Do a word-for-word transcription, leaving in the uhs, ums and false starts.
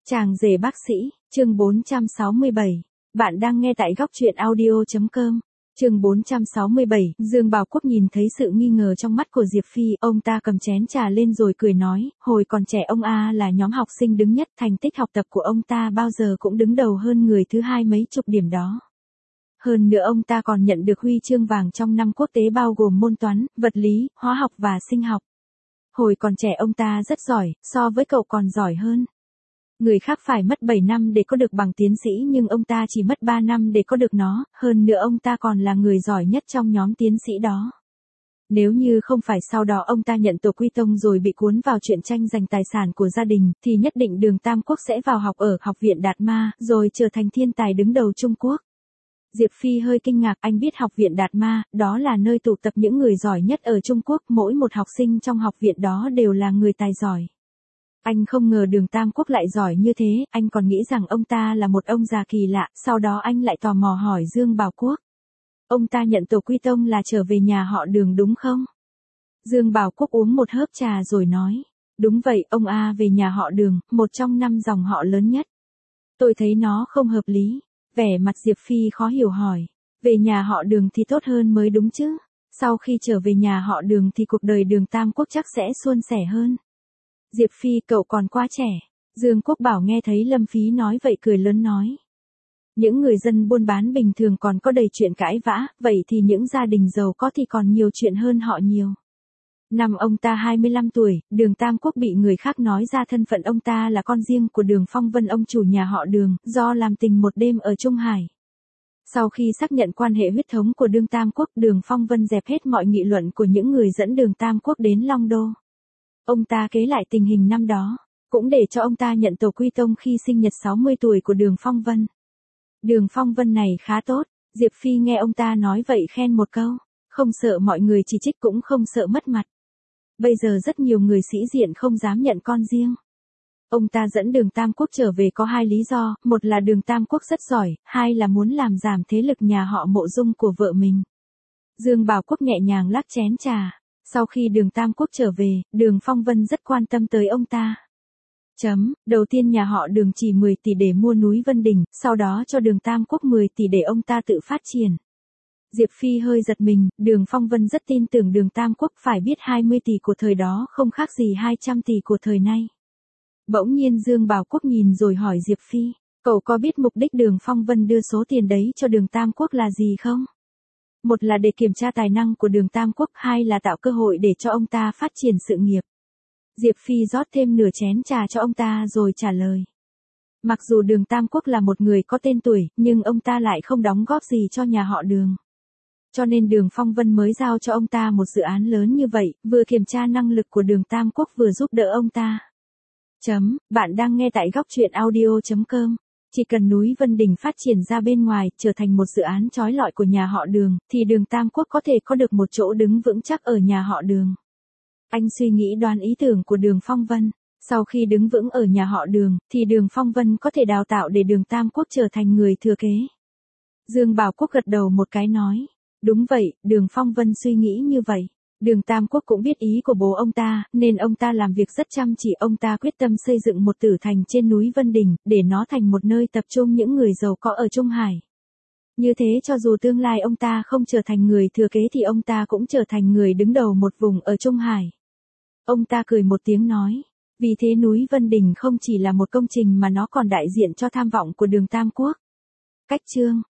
Chàng rể bác sĩ, chương bốn trăm sáu mươi bảy. Bạn đang nghe tại góc truyện audio chấm com. Chương bốn trăm sáu mươi bảy, Dương Bảo Quốc nhìn thấy sự nghi ngờ trong mắt của Diệp Phi, ông ta cầm chén trà lên rồi cười nói, hồi còn trẻ ông A là nhóm học sinh đứng nhất, thành tích học tập của ông ta bao giờ cũng đứng đầu hơn người thứ hai mấy chục điểm đó. Hơn nữa ông ta còn nhận được huy chương vàng trong năm quốc tế bao gồm môn toán, vật lý, hóa học và sinh học. Hồi còn trẻ ông ta rất giỏi, so với cậu còn giỏi hơn. Người khác phải mất bảy năm để có được bằng tiến sĩ nhưng ông ta chỉ mất ba năm để có được nó, hơn nữa ông ta còn là người giỏi nhất trong nhóm tiến sĩ đó. Nếu như không phải sau đó ông ta nhận tổ quy tông rồi bị cuốn vào chuyện tranh giành tài sản của gia đình, thì nhất định Đường Tam Quốc sẽ vào học ở Học viện Đạt Ma, rồi trở thành thiên tài đứng đầu Trung Quốc. Diệp Phi hơi kinh ngạc, anh biết Học viện Đạt Ma, đó là nơi tụ tập những người giỏi nhất ở Trung Quốc, mỗi một học sinh trong học viện đó đều là người tài giỏi. Anh không ngờ Đường Tam Quốc lại giỏi như thế, anh còn nghĩ rằng ông ta là một ông già kỳ lạ, sau đó anh lại tò mò hỏi Dương Bảo Quốc. Ông ta nhận tổ quy tông là trở về nhà họ Đường đúng không? Dương Bảo Quốc uống một hớp trà rồi nói. Đúng vậy, ông A về nhà họ Đường, một trong năm dòng họ lớn nhất. Tôi thấy nó không hợp lý. Vẻ mặt Diệp Phi khó hiểu hỏi. Về nhà họ Đường thì tốt hơn mới đúng chứ. Sau khi trở về nhà họ Đường thì cuộc đời Đường Tam Quốc chắc sẽ suôn sẻ hơn. Diệp Phi, cậu còn quá trẻ. Dương Quốc Bảo nghe thấy Lâm Phí nói vậy cười lớn nói. Những người dân buôn bán bình thường còn có đầy chuyện cãi vã, vậy thì những gia đình giàu có thì còn nhiều chuyện hơn họ nhiều. Năm ông ta hai mươi lăm tuổi, Đường Tam Quốc bị người khác nói ra thân phận ông ta là con riêng của Đường Phong Vân, ông chủ nhà họ Đường, do làm tình một đêm ở Trung Hải. Sau khi xác nhận quan hệ huyết thống của Đường Tam Quốc, Đường Phong Vân dẹp hết mọi nghị luận của những người dẫn Đường Tam Quốc đến Long Đô. Ông ta kể lại tình hình năm đó, cũng để cho ông ta nhận tổ quy tông khi sinh nhật sáu mươi tuổi của Đường Phong Vân. Đường Phong Vân này khá tốt, Diệp Phi nghe ông ta nói vậy khen một câu, không sợ mọi người chỉ trích cũng không sợ mất mặt. Bây giờ rất nhiều người sĩ diện không dám nhận con riêng. Ông ta dẫn Đường Tam Quốc trở về có hai lý do, một là Đường Tam Quốc rất giỏi, hai là muốn làm giảm thế lực nhà họ Mộ Dung của vợ mình. Dương Bảo Quốc nhẹ nhàng lắc chén trà. Sau khi Đường Tam Quốc trở về, Đường Phong Vân rất quan tâm tới ông ta. Chấm, đầu tiên nhà họ Đường chỉ mười tỷ để mua núi Vân Đình, sau đó cho Đường Tam Quốc mười tỷ để ông ta tự phát triển. Diệp Phi hơi giật mình, Đường Phong Vân rất tin tưởng Đường Tam Quốc, phải biết hai mươi tỷ của thời đó không khác gì hai trăm tỷ của thời nay. Bỗng nhiên Dương Bảo Quốc nhìn rồi hỏi Diệp Phi, cậu có biết mục đích Đường Phong Vân đưa số tiền đấy cho Đường Tam Quốc là gì không? Một là để kiểm tra tài năng của Đường Tam Quốc, hai là tạo cơ hội để cho ông ta phát triển sự nghiệp. Diệp Phi rót thêm nửa chén trà cho ông ta rồi trả lời. Mặc dù Đường Tam Quốc là một người có tên tuổi, nhưng ông ta lại không đóng góp gì cho nhà họ Đường. Cho nên Đường Phong Vân mới giao cho ông ta một dự án lớn như vậy, vừa kiểm tra năng lực của Đường Tam Quốc vừa giúp đỡ ông ta. Chấm, bạn đang nghe tại góc truyện audio chấm com. Chỉ cần núi Vân Đình phát triển ra bên ngoài, trở thành một dự án chói lọi của nhà họ Đường, thì Đường Tam Quốc có thể có được một chỗ đứng vững chắc ở nhà họ Đường. Anh suy nghĩ đoán ý tưởng của Đường Phong Vân. Sau khi đứng vững ở nhà họ Đường, thì Đường Phong Vân có thể đào tạo để Đường Tam Quốc trở thành người thừa kế. Dương Bảo Quốc gật đầu một cái nói. Đúng vậy, Đường Phong Vân suy nghĩ như vậy. Đường Tam Quốc cũng biết ý của bố ông ta, nên ông ta làm việc rất chăm chỉ. Ông ta quyết tâm xây dựng một tử thành trên núi Vân Đình, để nó thành một nơi tập trung những người giàu có ở Trung Hải. Như thế cho dù tương lai ông ta không trở thành người thừa kế thì ông ta cũng trở thành người đứng đầu một vùng ở Trung Hải. Ông ta cười một tiếng nói, vì thế núi Vân Đình không chỉ là một công trình mà nó còn đại diện cho tham vọng của Đường Tam Quốc. Cách chương